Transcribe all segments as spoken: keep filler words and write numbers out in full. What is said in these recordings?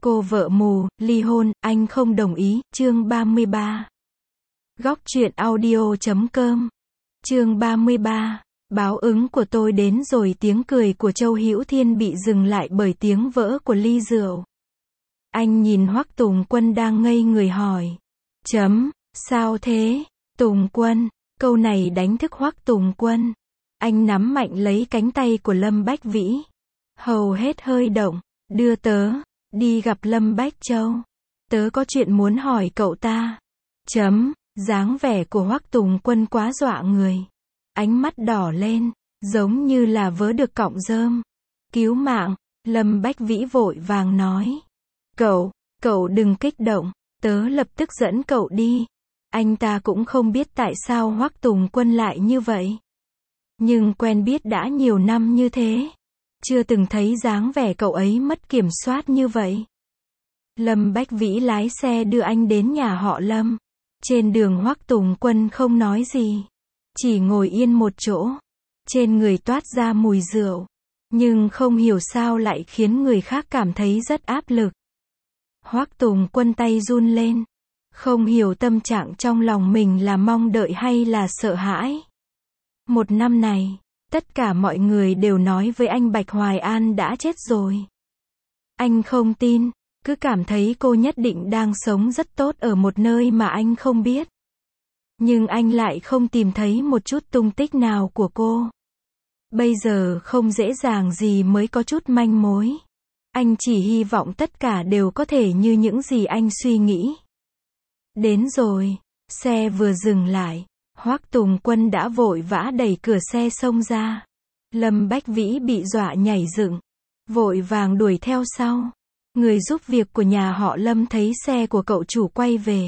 Cô vợ mù, ly hôn, anh không đồng ý, chương ba mươi ba. Góc truyện audio chấm com. Chương ba mươi ba. Báo ứng của tôi đến rồi. Tiếng cười của Châu Hữu Thiên bị dừng lại bởi tiếng vỡ của ly rượu. Anh nhìn Hoắc Tùng Quân đang ngây người hỏi. Chấm, sao thế? Tùng Quân, câu này đánh thức Hoắc Tùng Quân. Anh nắm mạnh lấy cánh tay của Lâm Bách Vĩ. Hầu hết hơi động, đưa tớ đi gặp Lâm Bách Châu. Tớ có chuyện muốn hỏi cậu ta. Chấm, dáng vẻ của Hoắc Tùng Quân quá dọa người. Ánh mắt đỏ lên, giống như là vớ được cọng rơm. Cứu mạng, Lâm Bách Vĩ vội vàng nói. Cậu, cậu đừng kích động, tớ lập tức dẫn cậu đi. Anh ta cũng không biết tại sao Hoắc Tùng Quân lại như vậy. Nhưng quen biết đã nhiều năm như thế. Chưa từng thấy dáng vẻ cậu ấy mất kiểm soát như vậy. Lâm Bách Vĩ lái xe đưa anh đến nhà họ Lâm. Trên đường Hoắc Tùng Quân không nói gì. Chỉ ngồi yên một chỗ. Trên người toát ra mùi rượu. Nhưng không hiểu sao lại khiến người khác cảm thấy rất áp lực. Hoắc Tùng Quân tay run lên. Không hiểu tâm trạng trong lòng mình là mong đợi hay là sợ hãi. Một năm này, tất cả mọi người đều nói với anh Bạch Hoài An đã chết rồi. Anh không tin, cứ cảm thấy cô nhất định đang sống rất tốt ở một nơi mà anh không biết. Nhưng anh lại không tìm thấy một chút tung tích nào của cô. Bây giờ không dễ dàng gì mới có chút manh mối. Anh chỉ hy vọng tất cả đều có thể như những gì anh suy nghĩ. Đến rồi, xe vừa dừng lại. Hoắc Tùng Quân đã vội vã đẩy cửa xe xông ra. Lâm Bách Vĩ bị dọa nhảy dựng, vội vàng đuổi theo sau. Người giúp việc của nhà họ Lâm thấy xe của cậu chủ quay về.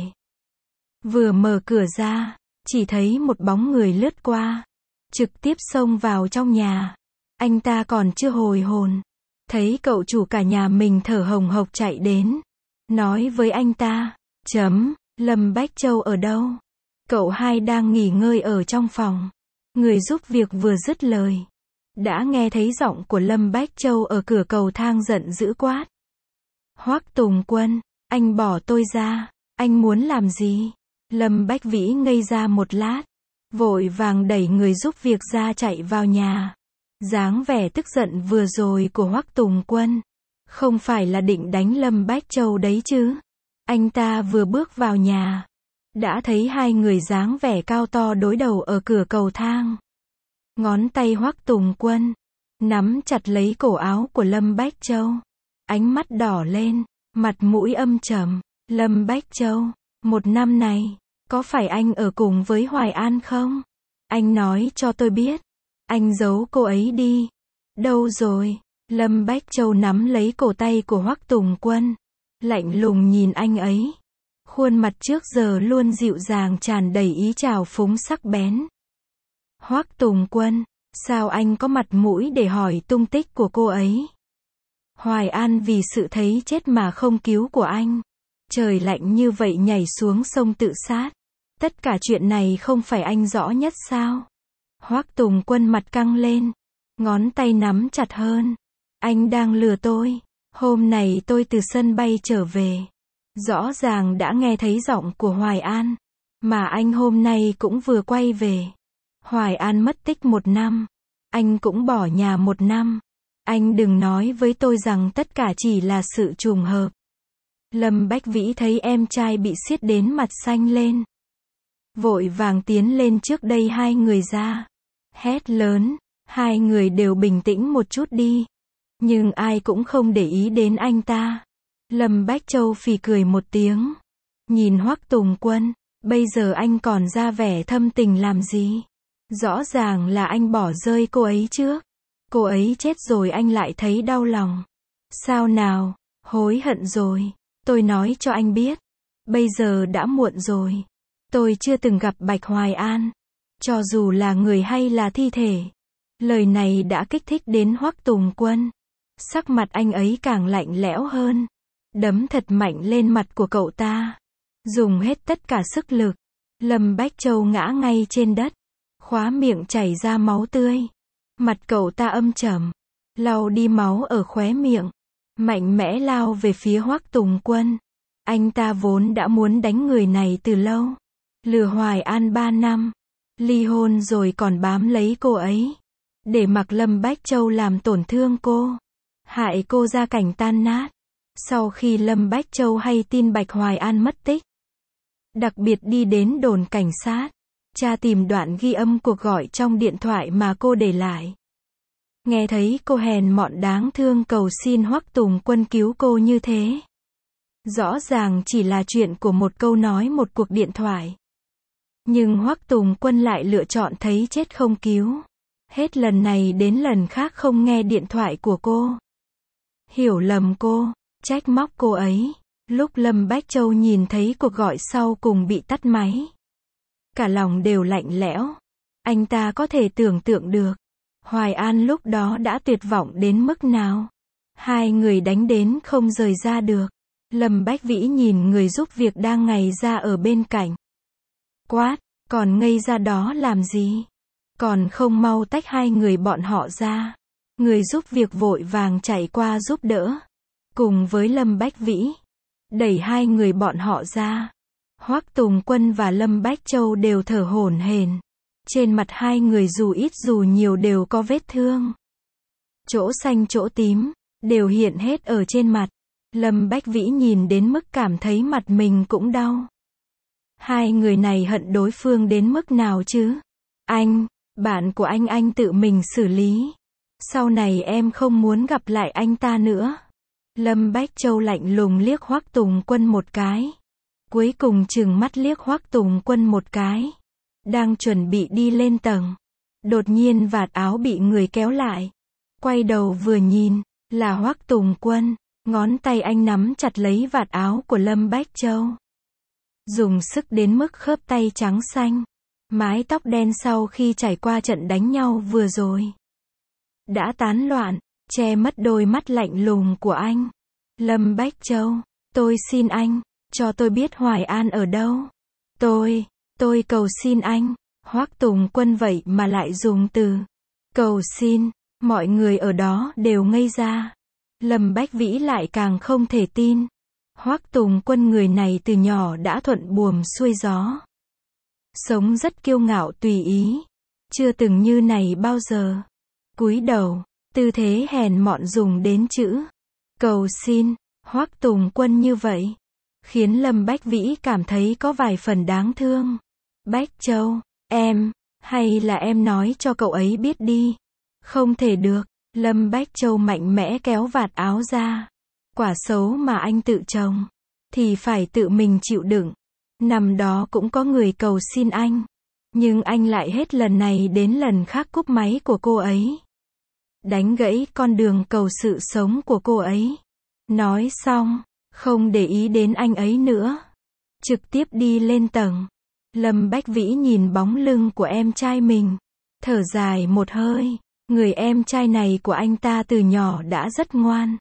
Vừa mở cửa ra, chỉ thấy một bóng người lướt qua, trực tiếp xông vào trong nhà. Anh ta còn chưa hồi hồn, thấy cậu chủ cả nhà mình thở hồng hộc chạy đến, nói với anh ta, chấm, Lâm Bách Châu ở đâu? Cậu hai đang nghỉ ngơi ở trong phòng. Người giúp việc vừa dứt lời, đã nghe thấy giọng của Lâm Bách Châu ở cửa cầu thang giận dữ quát. Hoắc Tùng Quân, anh bỏ tôi ra, anh muốn làm gì? Lâm Bách Vĩ ngây ra một lát, vội vàng đẩy người giúp việc ra chạy vào nhà. Dáng vẻ tức giận vừa rồi của Hoắc Tùng Quân, không phải là định đánh Lâm Bách Châu đấy chứ? Anh ta vừa bước vào nhà, đã thấy hai người dáng vẻ cao to đối đầu ở cửa cầu thang. Ngón tay Hoắc Tùng Quân nắm chặt lấy cổ áo của Lâm Bách Châu. Ánh mắt đỏ lên, mặt mũi âm trầm. Lâm Bách Châu, một năm này, có phải anh ở cùng với Hoài An không? Anh nói cho tôi biết. Anh giấu cô ấy đi. Đâu rồi? Lâm Bách Châu nắm lấy cổ tay của Hoắc Tùng Quân, lạnh lùng nhìn anh ấy. Khuôn mặt trước giờ luôn dịu dàng tràn đầy ý trào phúng sắc bén. Hoắc Tùng Quân, sao anh có mặt mũi để hỏi tung tích của cô ấy? Hoài An vì sự thấy chết mà không cứu của anh. Trời lạnh như vậy nhảy xuống sông tự sát. Tất cả chuyện này không phải anh rõ nhất sao? Hoắc Tùng Quân mặt căng lên, ngón tay nắm chặt hơn. Anh đang lừa tôi. Hôm nay tôi từ sân bay trở về. Rõ ràng đã nghe thấy giọng của Hoài An. Mà anh hôm nay cũng vừa quay về. Hoài An mất tích một năm. Anh cũng bỏ nhà một năm. Anh đừng nói với tôi rằng tất cả chỉ là sự trùng hợp. Lâm Bách Vĩ thấy em trai bị siết đến mặt xanh lên. Vội vàng tiến lên trước đây hai người ra. Hét lớn, hai người đều bình tĩnh một chút đi. Nhưng ai cũng không để ý đến anh ta. Lâm Bách Châu phì cười một tiếng. Nhìn Hoắc Tùng Quân, bây giờ anh còn ra vẻ thâm tình làm gì? Rõ ràng là anh bỏ rơi cô ấy trước. Cô ấy chết rồi anh lại thấy đau lòng. Sao nào, hối hận rồi. Tôi nói cho anh biết. Bây giờ đã muộn rồi. Tôi chưa từng gặp Bạch Hoài An. Cho dù là người hay là thi thể. Lời này đã kích thích đến Hoắc Tùng Quân. Sắc mặt anh ấy càng lạnh lẽo hơn. Đấm thật mạnh lên mặt của cậu ta. Dùng hết tất cả sức lực. Lâm Bách Châu ngã ngay trên đất. Khóa miệng chảy ra máu tươi. Mặt cậu ta âm trầm. Lau đi máu ở khóe miệng. mạnh mẽ lao về phía Hoắc Tùng Quân. Anh ta vốn đã muốn đánh người này từ lâu. Lừa Hoài An ba năm, ly hôn rồi còn bám lấy cô ấy, để mặc Lâm Bách Châu làm tổn thương cô, hại cô ra cảnh tan nát. Sau khi Lâm Bách Châu hay tin Bạch Hoài An mất tích, đặc biệt đi đến đồn cảnh sát, tra tìm đoạn ghi âm cuộc gọi trong điện thoại mà cô để lại. Nghe thấy cô hèn mọn đáng thương cầu xin Hoắc Tùng Quân cứu cô như thế. Rõ ràng chỉ là chuyện của một câu nói một cuộc điện thoại. Nhưng Hoắc Tùng Quân lại lựa chọn thấy chết không cứu. Hết lần này đến lần khác không nghe điện thoại của cô. Hiểu lầm cô, trách móc cô ấy. Lúc Lâm Bách Châu nhìn thấy cuộc gọi sau cùng bị tắt máy, cả lòng đều lạnh lẽo. Anh ta có thể tưởng tượng được Hoài An lúc đó đã tuyệt vọng đến mức nào. Hai người đánh đến không rời ra được. Lâm Bách Vĩ nhìn người giúp việc đang ngày ra ở bên cạnh. Quát, còn ngây ra đó làm gì? Còn không mau tách hai người bọn họ ra. Người giúp việc vội vàng chạy qua giúp đỡ. Cùng với Lâm Bách Vĩ, đẩy hai người bọn họ ra. Hoắc Tùng Quân và Lâm Bách Châu đều thở hổn hển. Trên mặt hai người dù ít dù nhiều đều có vết thương. Chỗ xanh chỗ tím, đều hiện hết ở trên mặt. Lâm Bách Vĩ nhìn đến mức cảm thấy mặt mình cũng đau. Hai người này hận đối phương đến mức nào chứ? Anh, bạn của anh anh tự mình xử lý. Sau này em không muốn gặp lại anh ta nữa. Lâm Bách Châu lạnh lùng liếc Hoắc Tùng Quân một cái. Cuối cùng trừng mắt liếc Hoắc Tùng Quân một cái. Đang chuẩn bị đi lên tầng. Đột nhiên vạt áo bị người kéo lại. Quay đầu vừa nhìn, là Hoắc Tùng Quân. Ngón tay anh nắm chặt lấy vạt áo của Lâm Bách Châu. Dùng sức đến mức khớp tay trắng xanh. Mái tóc đen sau khi trải qua trận đánh nhau vừa rồi đã tán loạn, che mất đôi mắt lạnh lùng của anh. Lâm Bách Châu, tôi xin anh, cho tôi biết Hoài An ở đâu. Tôi, tôi cầu xin anh. Hoắc Tùng Quân vậy mà lại dùng từ cầu xin. Mọi người ở đó đều ngây ra. Lâm Bách Vĩ lại càng không thể tin. Hoắc Tùng Quân người này từ nhỏ đã thuận buồm xuôi gió. Sống rất kiêu ngạo tùy ý. Chưa từng như này bao giờ. Cúi đầu, tư thế hèn mọn dùng đến chữ cầu xin. Hoắc Tùng Quân như vậy, khiến Lâm Bách Vĩ cảm thấy có vài phần đáng thương. Bách Châu, em, hay là em nói cho cậu ấy biết đi. Không thể được. Lâm Bách Châu mạnh mẽ kéo vạt áo ra. Quả xấu mà anh tự trồng, thì phải tự mình chịu đựng. Năm đó cũng có người cầu xin anh. Nhưng anh lại hết lần này đến lần khác cúp máy của cô ấy. Đánh gãy con đường cầu sự sống của cô ấy. Nói xong, không để ý đến anh ấy nữa. Trực tiếp đi lên tầng. Lâm Bách Vĩ nhìn bóng lưng của em trai mình. Thở dài một hơi. Người em trai này của anh ta từ nhỏ đã rất ngoan.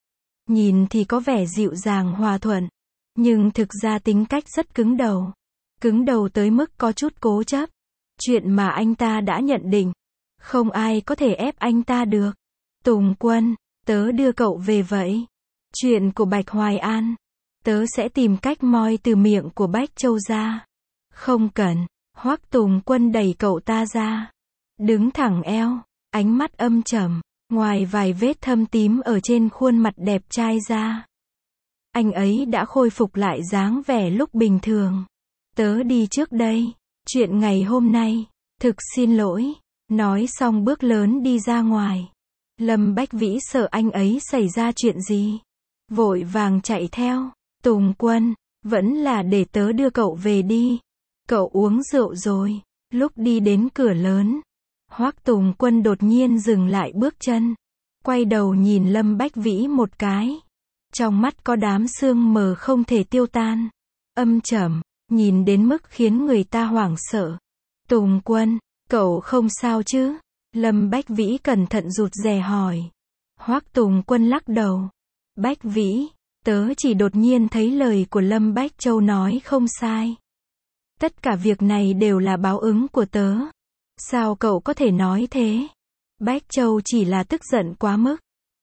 Nhìn thì có vẻ dịu dàng hòa thuận. Nhưng thực ra tính cách rất cứng đầu. Cứng đầu tới mức có chút cố chấp. Chuyện mà anh ta đã nhận định. Không ai có thể ép anh ta được. Tùng Quân, tớ đưa cậu về vậy. Chuyện của Bạch Hoài An, tớ sẽ tìm cách moi từ miệng của Bách Châu ra. Không cần. Hoắc Tùng Quân đẩy cậu ta ra. Đứng thẳng eo, ánh mắt âm trầm. Ngoài vài vết thâm tím ở trên khuôn mặt đẹp trai ra, anh ấy đã khôi phục lại dáng vẻ lúc bình thường. Tớ đi trước đây. Chuyện ngày hôm nay, thực xin lỗi. Nói xong bước lớn đi ra ngoài. Lâm Bách Vĩ sợ anh ấy xảy ra chuyện gì. Vội vàng chạy theo. Tùng Quân, vẫn là để tớ đưa cậu về đi. Cậu uống rượu rồi. Lúc đi đến cửa lớn, Hoắc Tùng Quân đột nhiên dừng lại bước chân. Quay đầu nhìn Lâm Bách Vĩ một cái. Trong mắt có đám sương mờ không thể tiêu tan. Âm trầm, nhìn đến mức khiến người ta hoảng sợ. Tùng Quân, cậu không sao chứ? Lâm Bách Vĩ cẩn thận rụt rè hỏi. Hoắc Tùng Quân lắc đầu. Bách Vĩ, tớ chỉ đột nhiên thấy lời của Lâm Bách Châu nói không sai. Tất cả việc này đều là báo ứng của tớ. Sao cậu có thể nói thế? Bách Châu chỉ là tức giận quá mức.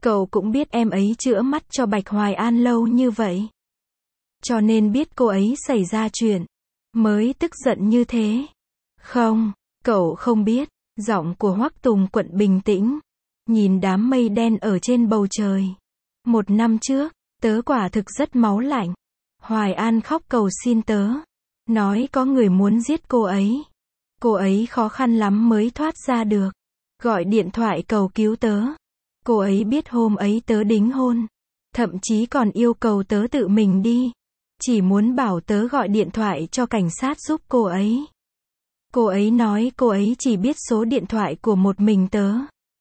Cậu cũng biết em ấy chữa mắt cho Bạch Hoài An lâu như vậy. Cho nên biết cô ấy xảy ra chuyện, mới tức giận như thế. Không, cậu không biết. Giọng của Hoắc Tùng Quận bình tĩnh, nhìn đám mây đen ở trên bầu trời. Một năm trước, tớ quả thực rất máu lạnh. Hoài An khóc cầu xin tớ, nói có người muốn giết cô ấy. Cô ấy khó khăn lắm mới thoát ra được. Gọi điện thoại cầu cứu tớ. Cô ấy biết hôm ấy tớ đính hôn. Thậm chí còn yêu cầu tớ tự mình đi. Chỉ muốn bảo tớ gọi điện thoại cho cảnh sát giúp cô ấy. Cô ấy nói cô ấy chỉ biết số điện thoại của một mình tớ.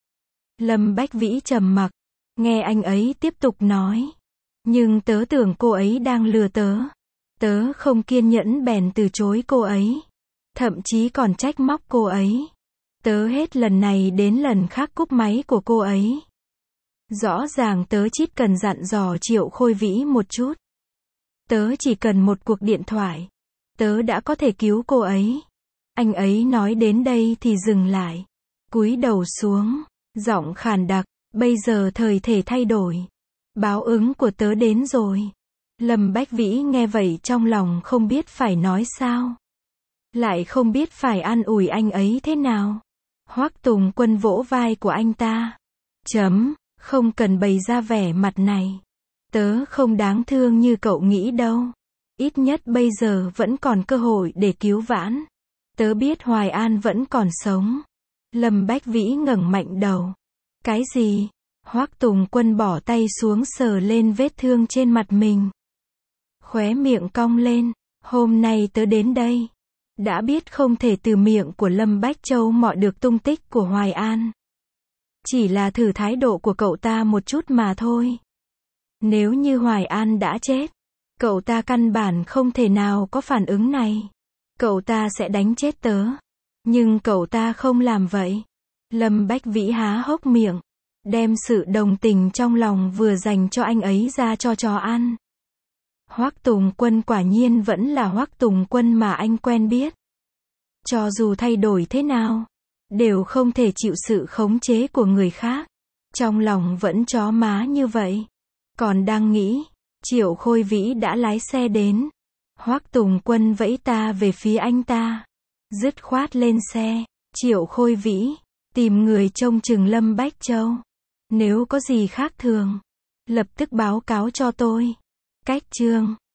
Lâm Bách Vĩ trầm mặc, nghe anh ấy tiếp tục nói. Nhưng tớ tưởng cô ấy đang lừa tớ. Tớ không kiên nhẫn bèn từ chối cô ấy. Thậm chí còn trách móc cô ấy. Tớ hết lần này đến lần khác cúp máy của cô ấy. Rõ ràng tớ chỉ cần dặn dò Triệu Khôi Vĩ một chút. Tớ chỉ cần một cuộc điện thoại. Tớ đã có thể cứu cô ấy. Anh ấy nói đến đây thì dừng lại. Cúi đầu xuống. Giọng khàn đặc. Bây giờ thời thể thay đổi. Báo ứng của tớ đến rồi. Lâm Bách Vĩ nghe vậy trong lòng không biết phải nói sao. Lại không biết phải an ủi anh ấy thế nào. Hoắc Tùng Quân vỗ vai của anh ta. Chấm, không cần bày ra vẻ mặt này. Tớ không đáng thương như cậu nghĩ đâu. Ít nhất bây giờ vẫn còn cơ hội để cứu vãn. Tớ biết Hoài An vẫn còn sống. Lâm Bách Vĩ ngẩng mạnh đầu. Cái gì? Hoắc Tùng Quân bỏ tay xuống sờ lên vết thương trên mặt mình. Khóe miệng cong lên. Hôm nay tớ đến đây. Đã biết không thể từ miệng của Lâm Bách Châu mọi được tung tích của Hoài An. Chỉ là thử thái độ của cậu ta một chút mà thôi. Nếu như Hoài An đã chết, cậu ta căn bản không thể nào có phản ứng này. Cậu ta sẽ đánh chết tớ. Nhưng cậu ta không làm vậy. Lâm Bách Vĩ há hốc miệng. Đem sự đồng tình trong lòng vừa dành cho anh ấy ra cho chó ăn. Hoắc Tùng Quân quả nhiên vẫn là Hoắc Tùng Quân mà anh quen biết. Cho dù thay đổi thế nào, đều không thể chịu sự khống chế của người khác. Trong lòng vẫn chó má như vậy. Còn đang nghĩ, Triệu Khôi Vĩ đã lái xe đến. Hoắc Tùng Quân vẫy ta về phía anh ta. Dứt khoát lên xe. Triệu Khôi Vĩ, tìm người trông chừng Lâm Bách Châu. Nếu có gì khác thường, lập tức báo cáo cho tôi. Cách chương